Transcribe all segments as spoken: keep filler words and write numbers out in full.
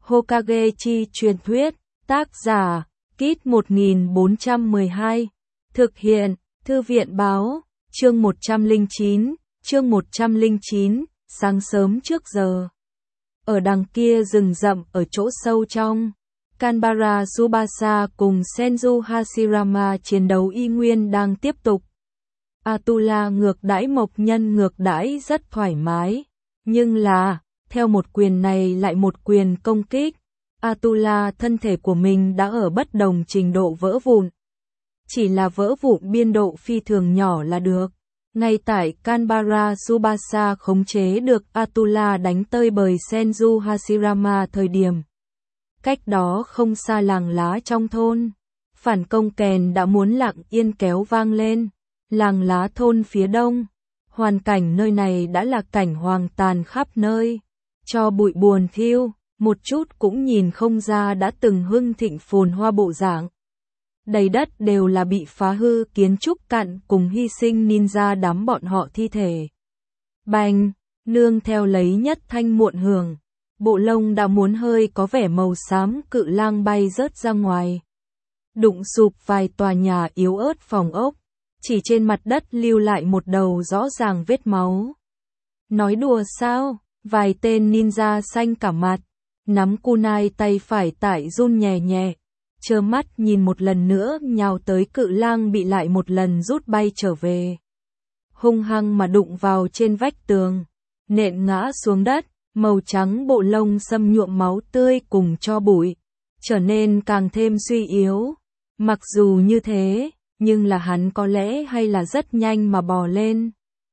Hokage chi truyền thuyết, tác giả, Kit một nghìn bốn trăm mười hai, thực hiện, Thư viện báo, chương một trăm lẻ chín, chương một trăm lẻ chín, sáng sớm trước giờ. Ở đằng kia rừng rậm ở chỗ sâu trong, Kanbara Tsubasa cùng Senju Hashirama chiến đấu y nguyên đang tiếp tục. Atula ngược đãi Mộc Nhân ngược đãi rất thoải mái, nhưng là, theo một quyền này lại một quyền công kích, Atula thân thể của mình đã ở bất đồng trình độ vỡ vụn. Chỉ là vỡ vụn biên độ phi thường nhỏ là được. Ngay tại Kanbara Tsubasa khống chế được Atula đánh tơi bời Senju Hashirama thời điểm. Cách đó không xa làng lá trong thôn, phản công kèn đã muốn lặng yên kéo vang lên. Làng lá thôn phía đông, hoàn cảnh nơi này đã là cảnh hoang tàn khắp nơi, cho bụi buồn thiêu, một chút cũng nhìn không ra đã từng hưng thịnh phồn hoa bộ dạng. Đầy đất đều là bị phá hư kiến trúc cạn cùng hy sinh ninja đám bọn họ thi thể. Bành, nương theo lấy nhất thanh muộn hưởng, bộ lông đã muốn hơi có vẻ màu xám cự lang bay rớt ra ngoài. Đụng sụp vài tòa nhà yếu ớt phòng ốc. Chỉ trên mặt đất lưu lại một đầu rõ ràng vết máu. Nói đùa sao, vài tên ninja xanh cả mặt, nắm kunai tay phải tại run nhẹ nhẹ, trơ mắt nhìn một lần nữa nhào tới cự lang bị lại một lần rút bay trở về. Hung hăng mà đụng vào trên vách tường, nện ngã xuống đất, màu trắng bộ lông xâm nhuộm máu tươi cùng cho bụi, trở nên càng thêm suy yếu. Mặc dù như thế, nhưng là hắn có lẽ hay là rất nhanh mà bò lên.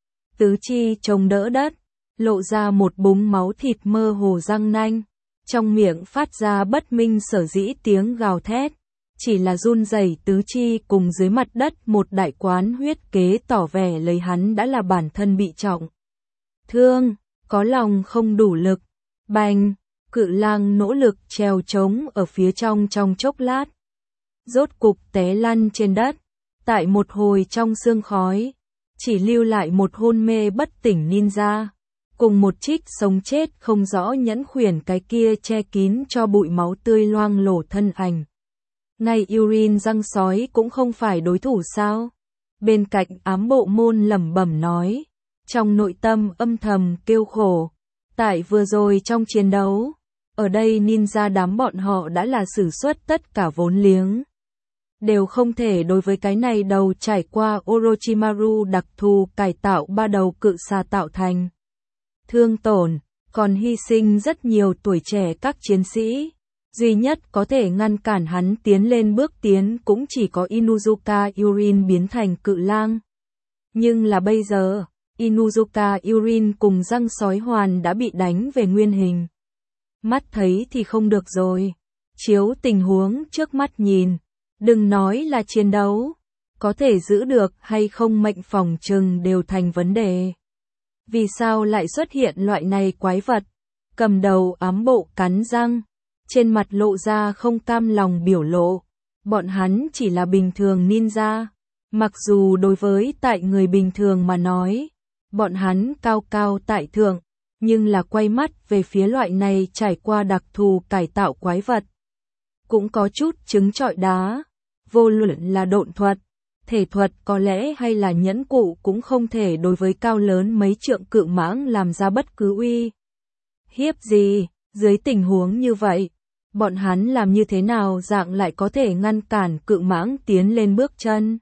Tứ chi chống đỡ đất, lộ ra một búng máu thịt mơ hồ răng nanh, trong miệng phát ra bất minh sở dĩ tiếng gào thét, chỉ là run rẩy tứ chi cùng dưới mặt đất một đại quán huyết kế tỏ vẻ lấy hắn đã là bản thân bị trọng thương, có lòng không đủ lực. Bành, cự lang nỗ lực trèo trống ở phía trong trong chốc lát, rốt cục té lăn trên đất. Tại một hồi trong sương khói, chỉ lưu lại một hôn mê bất tỉnh ninja, cùng một trích sống chết không rõ nhẫn khuyển cái kia che kín cho bụi máu tươi loang lổ thân ảnh. Ngay Yurin răng sói cũng không phải đối thủ sao? Bên cạnh ám bộ môn lẩm bẩm nói, trong nội tâm âm thầm kêu khổ. Tại vừa rồi trong chiến đấu, ở đây ninja đám bọn họ đã là sử xuất tất cả vốn liếng. Đều không thể đối với cái này đầu trải qua Orochimaru đặc thù cải tạo ba đầu cự xà tạo thành. Thương tổn, còn hy sinh rất nhiều tuổi trẻ các chiến sĩ. Duy nhất có thể ngăn cản hắn tiến lên bước tiến cũng chỉ có Inuzuka Yurin biến thành cự lang. Nhưng là bây giờ, Inuzuka Yurin cùng răng sói hoàn đã bị đánh về nguyên hình. Mắt thấy thì không được rồi. Chiếu tình huống trước mắt nhìn. Đừng nói là chiến đấu, có thể giữ được hay không mệnh phòng trừng đều thành vấn đề. Vì sao lại xuất hiện loại này quái vật? Cầm đầu ám bộ cắn răng, trên mặt lộ ra không cam lòng biểu lộ. Bọn hắn chỉ là bình thường ninja, mặc dù đối với tại người bình thường mà nói, bọn hắn cao cao tại thượng, nhưng là quay mắt về phía loại này trải qua đặc thù cải tạo quái vật. Cũng có chút trứng trọi đá. Vô luận là độn thuật, thể thuật có lẽ hay là nhẫn cụ cũng không thể đối với cao lớn mấy trượng cự mãng làm ra bất cứ uy hiếp gì. Dưới tình huống như vậy, bọn hắn làm như thế nào dạng lại có thể ngăn cản cự mãng tiến lên bước chân.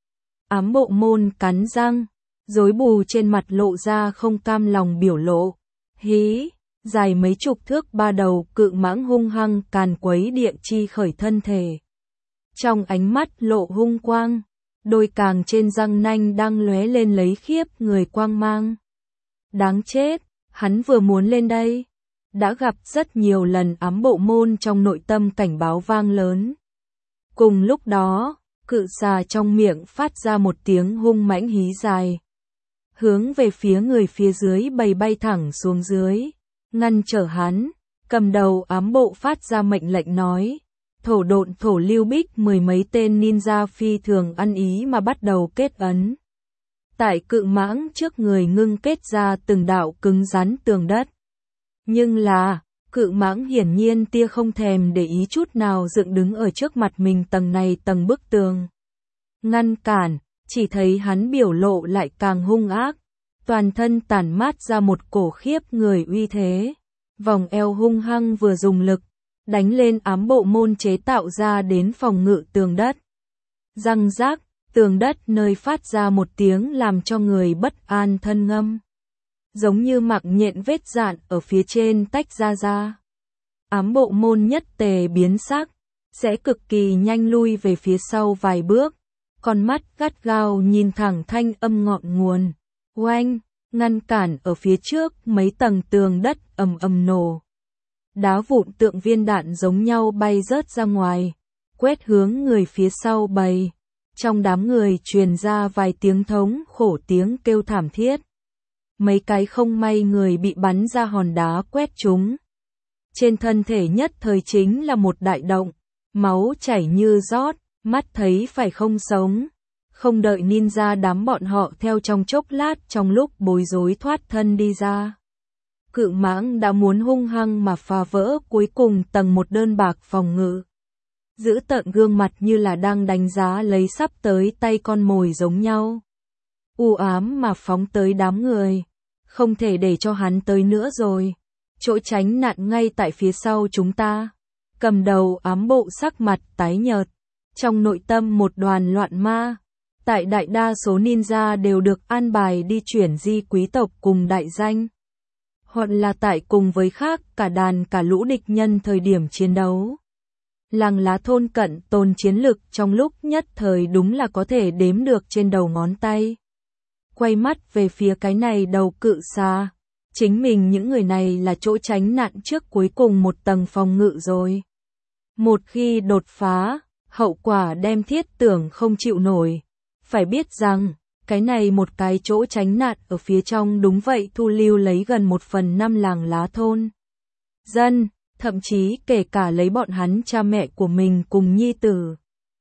Ám bộ môn cắn răng, rối bù trên mặt lộ ra không cam lòng biểu lộ. Hí, dài mấy chục thước ba đầu cự mãng hung hăng càn quấy địa chi khởi thân thể. Trong ánh mắt lộ hung quang, đôi càng trên răng nanh đang lóe lên lấy khiếp người quang mang. Đáng chết, hắn vừa muốn lên đây, đã gặp rất nhiều lần ám bộ môn trong nội tâm cảnh báo vang lớn. Cùng lúc đó, cự xà trong miệng phát ra một tiếng hung mãnh hí dài. Hướng về phía người phía dưới bầy bay thẳng xuống dưới, ngăn trở hắn, cầm đầu ám bộ phát ra mệnh lệnh nói. Thổ độn thổ lưu bích mười mấy tên ninja phi thường ăn ý mà bắt đầu kết ấn. Tại cự mãng trước người ngưng kết ra từng đạo cứng rắn tường đất. Nhưng là, Cự mãng hiển nhiên tia không thèm để ý chút nào dựng đứng ở trước mặt mình tầng này tầng bức tường. Ngăn cản, chỉ thấy hắn biểu lộ lại càng hung ác, toàn thân tản mát ra một cổ khiếp người uy thế. Vòng eo hung hăng vừa dùng lực, đánh lên ám bộ môn chế tạo ra đến phòng ngự tường đất. Răng rác, tường đất nơi phát ra một tiếng làm cho người bất an thân ngâm. Giống như mặc nhện vết dạn ở phía trên tách ra ra. Ám bộ môn nhất tề biến sắc, sẽ cực kỳ nhanh lui về phía sau vài bước, con mắt gắt gao nhìn thẳng thanh âm ngọn nguồn. Oanh, ngăn cản ở phía trước mấy tầng tường đất ầm ầm nổ. Đá vụn tượng viên đạn giống nhau bay rớt ra ngoài, quét hướng người phía sau bầy. Trong đám người truyền ra vài tiếng thống khổ tiếng kêu thảm thiết. Mấy cái không may người bị bắn ra hòn đá quét chúng. Trên thân thể nhất thời chính là một đại động, máu chảy như rót, mắt thấy phải không sống. Không đợi ninja đám bọn họ theo trong chốc lát trong lúc bối rối thoát thân đi ra. Cự mãng đã muốn hung hăng mà phá vỡ cuối cùng tầng một đơn bạc phòng ngự. Giữ tợn gương mặt như là đang đánh giá lấy sắp tới tay con mồi giống nhau. U ám mà phóng tới đám người. Không thể để cho hắn tới nữa rồi. Chỗ tránh nạn ngay tại phía sau chúng ta. Cầm đầu ám bộ sắc mặt tái nhợt. Trong nội tâm một đoàn loạn ma. Tại đại đa số ninja đều được an bài đi chuyển di quý tộc cùng đại danh. Hoặc là tại cùng với khác cả đàn cả lũ địch nhân thời điểm chiến đấu. Làng lá thôn cận tồn chiến lực trong lúc nhất thời đúng là có thể đếm được trên đầu ngón tay. Quay mắt về phía cái này đầu cự xà. Chính mình những người này là chỗ tránh nạn trước cuối cùng một tầng phòng ngự rồi. Một khi đột phá, hậu quả đem thiết tưởng không chịu nổi. Phải biết rằng, cái này một cái chỗ tránh nạn ở phía trong đúng vậy thu lưu lấy gần một phần năm làng lá thôn. Dân, thậm chí kể cả lấy bọn hắn cha mẹ của mình cùng nhi tử.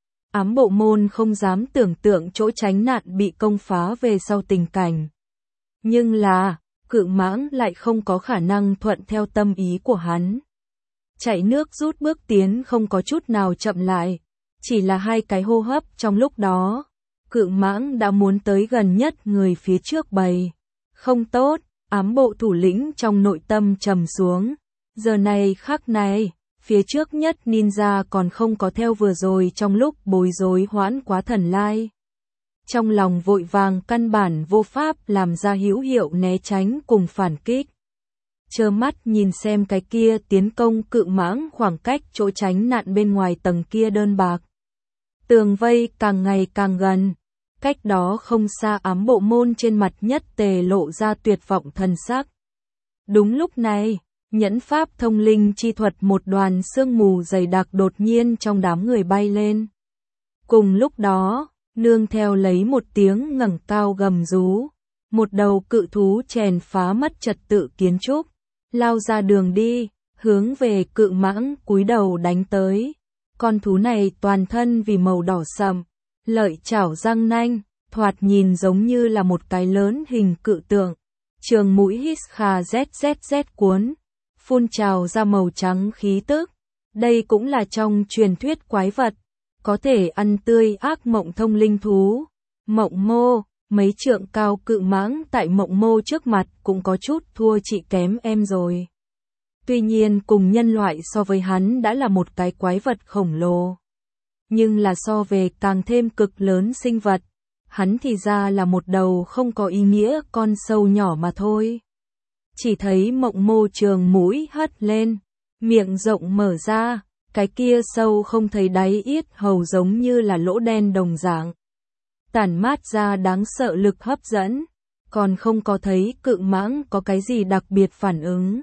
Ám bộ môn không dám tưởng tượng chỗ tránh nạn bị công phá về sau tình cảnh. Nhưng là, cự mãng lại không có khả năng thuận theo tâm ý của hắn. Chạy nước rút bước tiến không có chút nào chậm lại, chỉ là hai cái hô hấp trong lúc đó. Cự mãng đã muốn tới gần nhất người phía trước bầy. Không tốt, ám bộ thủ lĩnh trong nội tâm trầm xuống. Giờ này khắc này, phía trước nhất ninja còn không có theo vừa rồi trong lúc bối rối hoãn quá thần lai. Trong lòng vội vàng căn bản vô pháp làm ra hữu hiệu né tránh cùng phản kích. Trơ mắt nhìn xem cái kia tiến công cự mãng khoảng cách chỗ tránh nạn bên ngoài tầng kia đơn bạc. Tường vây càng ngày càng gần. Cách đó không xa ám bộ môn trên mặt nhất tề lộ ra tuyệt vọng thần sắc. Đúng lúc này, nhẫn pháp thông linh chi thuật một đoàn sương mù dày đặc đột nhiên trong đám người bay lên. Cùng lúc đó, nương theo lấy một tiếng ngẩng cao gầm rú, một đầu cự thú chèn phá mất trật tự kiến trúc, lao ra đường đi, hướng về cự mãng cúi đầu đánh tới. Con thú này toàn thân vì màu đỏ sậm, lợi chảo răng nanh, thoạt nhìn giống như là một cái lớn hình cự tượng. Trường mũi hít kha zzz cuốn, phun trào ra màu trắng khí tức. Đây cũng là trong truyền thuyết quái vật, có thể ăn tươi ác mộng thông linh thú. Mộng mô, mấy trượng cao cự mãng tại mộng mô trước mặt cũng có chút thua chị kém em rồi. Tuy nhiên cùng nhân loại so với hắn đã là một cái quái vật khổng lồ. Nhưng là so về càng thêm cực lớn sinh vật, hắn thì ra là một đầu không có ý nghĩa con sâu nhỏ mà thôi. Chỉ thấy mộng mô trường mũi hất lên, miệng rộng mở ra, cái kia sâu không thấy đáy yết hầu giống như là lỗ đen đồng dạng. Tản mát ra đáng sợ lực hấp dẫn, còn không có thấy cự mãng có cái gì đặc biệt phản ứng.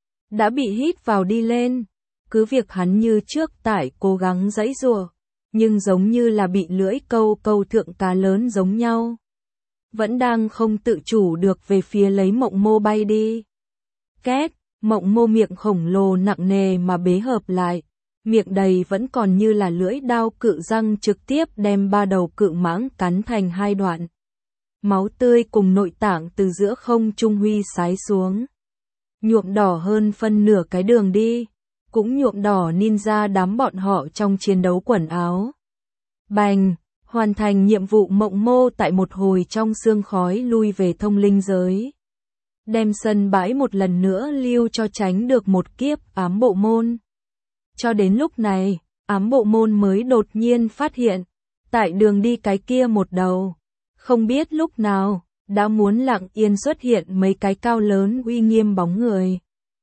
Đã bị hít vào đi lên, cứ việc hắn như trước tại cố gắng giãy giụa, nhưng giống như là bị lưỡi câu câu thượng cá lớn giống nhau. Vẫn đang không tự chủ được về phía lấy mộng mô bay đi. Két, mộng mô miệng khổng lồ nặng nề mà bế hợp lại, miệng đầy vẫn còn như là lưỡi đao cự răng trực tiếp đem ba đầu cự mãng cắn thành hai đoạn. Máu tươi cùng nội tạng từ giữa không trung huy sái xuống. nhuộm đỏ hơn phân nửa cái đường đi, cũng nhuộm đỏ ninja đám bọn họ trong chiến đấu quần áo. Bành, hoàn thành nhiệm vụ mộng mô tại một hồi trong sương khói lui về thông linh giới. Đem sân bãi một lần nữa lưu cho tránh được một kiếp ám bộ môn. Cho đến lúc này, ám bộ môn mới đột nhiên phát hiện, tại đường đi cái kia một đầu, không biết lúc nào, đã muốn lặng yên xuất hiện mấy cái cao lớn uy nghiêm bóng người.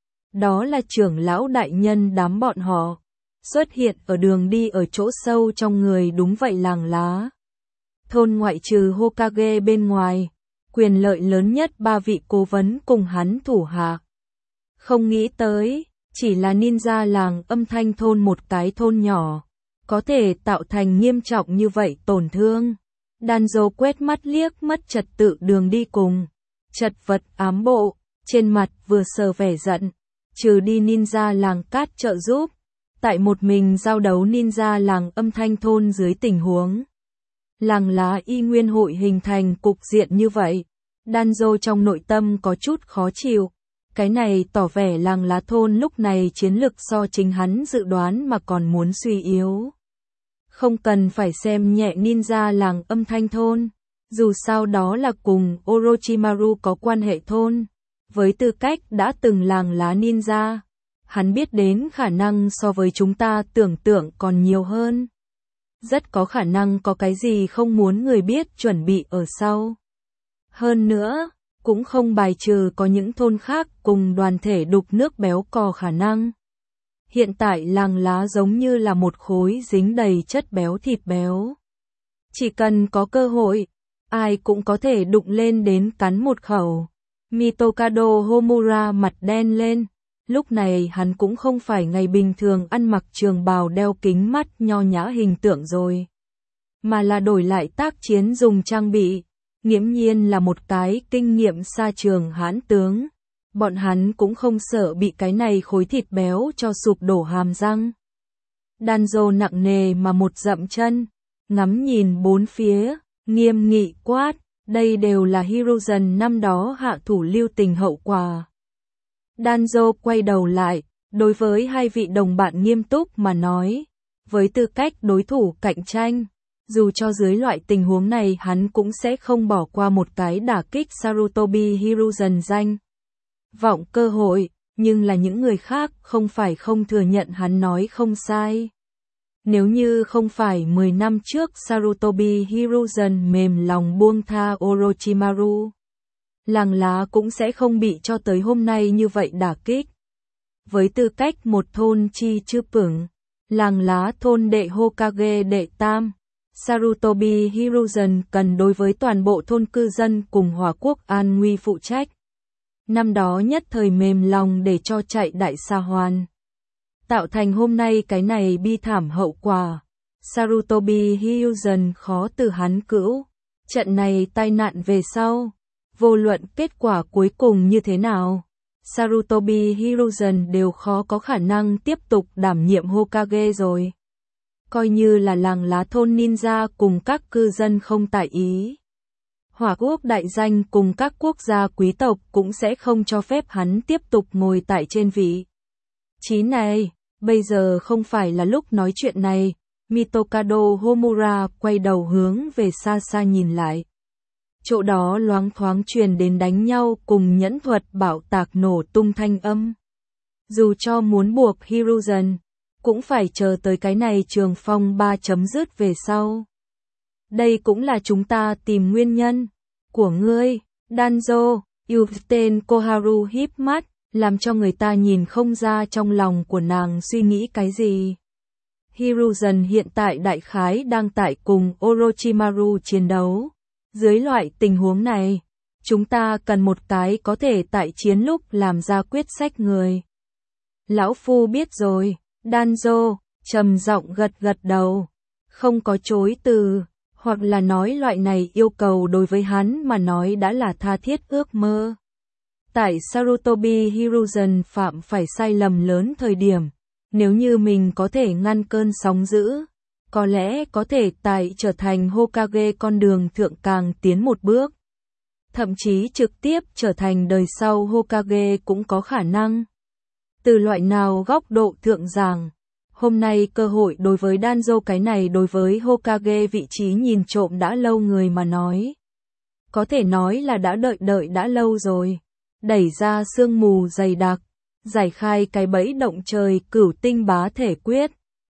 Đó là trưởng lão đại nhân đám bọn họ, xuất hiện ở đường đi ở chỗ sâu trong người đúng vậy làng lá. Thôn ngoại trừ Hokage bên ngoài, quyền lợi lớn nhất ba vị cố vấn cùng hắn thủ hạ. Không nghĩ tới, chỉ là ninja làng âm thanh thôn một cái thôn nhỏ, có thể tạo thành nghiêm trọng như vậy tổn thương. Danzo quét mắt liếc mất trật tự đường đi cùng, chật vật ám bộ, trên mặt vừa sờ vẻ giận, trừ đi ninja làng cát trợ giúp, tại một mình giao đấu ninja làng âm thanh thôn dưới tình huống. Làng lá y nguyên hội hình thành cục diện như vậy, Danzo trong nội tâm có chút khó chịu, cái này tỏ vẻ làng lá thôn lúc này chiến lực so chính hắn dự đoán mà còn muốn suy yếu. Không cần phải xem nhẹ ninja làng âm thanh thôn, dù sao đó là cùng Orochimaru có quan hệ thôn, với tư cách đã từng làng lá ninja, hắn biết đến khả năng so với chúng ta tưởng tượng còn nhiều hơn. Rất có khả năng có cái gì không muốn người biết chuẩn bị ở sau. Hơn nữa, cũng không bài trừ có những thôn khác cùng đoàn thể đục nước béo cò khả năng. Hiện tại làng lá giống như là một khối dính đầy chất béo thịt béo. Chỉ cần có cơ hội, ai cũng có thể đụng lên đến cắn một khẩu. Mitokado Homura mặt đen lên, lúc này hắn cũng không phải ngày bình thường ăn mặc trường bào đeo kính mắt nho nhã hình tượng rồi, mà là đổi lại tác chiến dùng trang bị, nghiễm nhiên là một cái kinh nghiệm xa trường hãn tướng. Bọn hắn cũng không sợ bị cái này khối thịt béo cho sụp đổ hàm răng. Danzo nặng nề mà một dậm chân, ngắm nhìn bốn phía, nghiêm nghị quát, đây đều là Hiruzen năm đó hạ thủ lưu tình hậu quả. Danzo quay đầu lại, đối với hai vị đồng bạn nghiêm túc mà nói, với tư cách đối thủ cạnh tranh, dù cho dưới loại tình huống này hắn cũng sẽ không bỏ qua một cái đả kích Sarutobi Hiruzen danh vọng cơ hội, nhưng là những người khác không phải không thừa nhận hắn nói không sai. Nếu như không phải mười năm trước Sarutobi Hiruzen mềm lòng buông tha Orochimaru, làng lá cũng sẽ không bị cho tới hôm nay như vậy đả kích. Với tư cách một thôn chi chư pửng, làng lá thôn đệ Hokage đệ tam, Sarutobi Hiruzen cần đối với toàn bộ thôn cư dân cùng Hòa quốc an nguy phụ trách. Năm đó nhất thời mềm lòng để cho chạy đại xa hoàn, tạo thành hôm nay cái này bi thảm hậu quả. Sarutobi Hiruzen khó từ hắn cữu. Trận này tai nạn về sau, vô luận kết quả cuối cùng như thế nào, Sarutobi Hiruzen đều khó có khả năng tiếp tục đảm nhiệm Hokage rồi. Coi như là làng lá thôn ninja cùng các cư dân không tại ý, Hỏa quốc đại danh cùng các quốc gia quý tộc cũng sẽ không cho phép hắn tiếp tục ngồi tại trên vị trí này. Bây giờ không phải là lúc nói chuyện này. Mitokado Homura quay đầu hướng về xa xa nhìn lại. Chỗ đó loáng thoáng truyền đến đánh nhau cùng nhẫn thuật bạo tạc nổ tung thanh âm. Dù cho muốn buộc Hiruzen, cũng phải chờ tới cái này trường phong ba chấm dứt về sau. Đây cũng là chúng ta tìm nguyên nhân của ngươi, Danzo. Yuten Koharu híp mắt, làm cho người ta nhìn không ra trong lòng của nàng suy nghĩ cái gì. Hiruzen hiện tại đại khái đang tại cùng Orochimaru chiến đấu. Dưới loại tình huống này, chúng ta cần một cái có thể tại chiến lúc làm ra quyết sách người. Lão phu biết rồi, Danzo trầm giọng gật gật đầu, không có chối từ, hoặc là nói loại này yêu cầu đối với hắn mà nói đã là tha thiết ước mơ. Tại Sarutobi Hiruzen phạm phải sai lầm lớn thời điểm, nếu như mình có thể ngăn cơn sóng dữ, có lẽ có thể tại trở thành Hokage con đường thượng càng tiến một bước. thậm chí trực tiếp trở thành đời sau Hokage cũng có khả năng. Từ loại nào góc độ thượng giảng, hôm nay cơ hội đối với Danzo, cái này đối với Hokage vị trí nhìn trộm đã lâu người mà nói. Có thể nói là đã đợi đợi đã lâu rồi. Đẩy ra sương mù dày đặc, giải khai cái bẫy động trời cửu tinh bá thể quyết.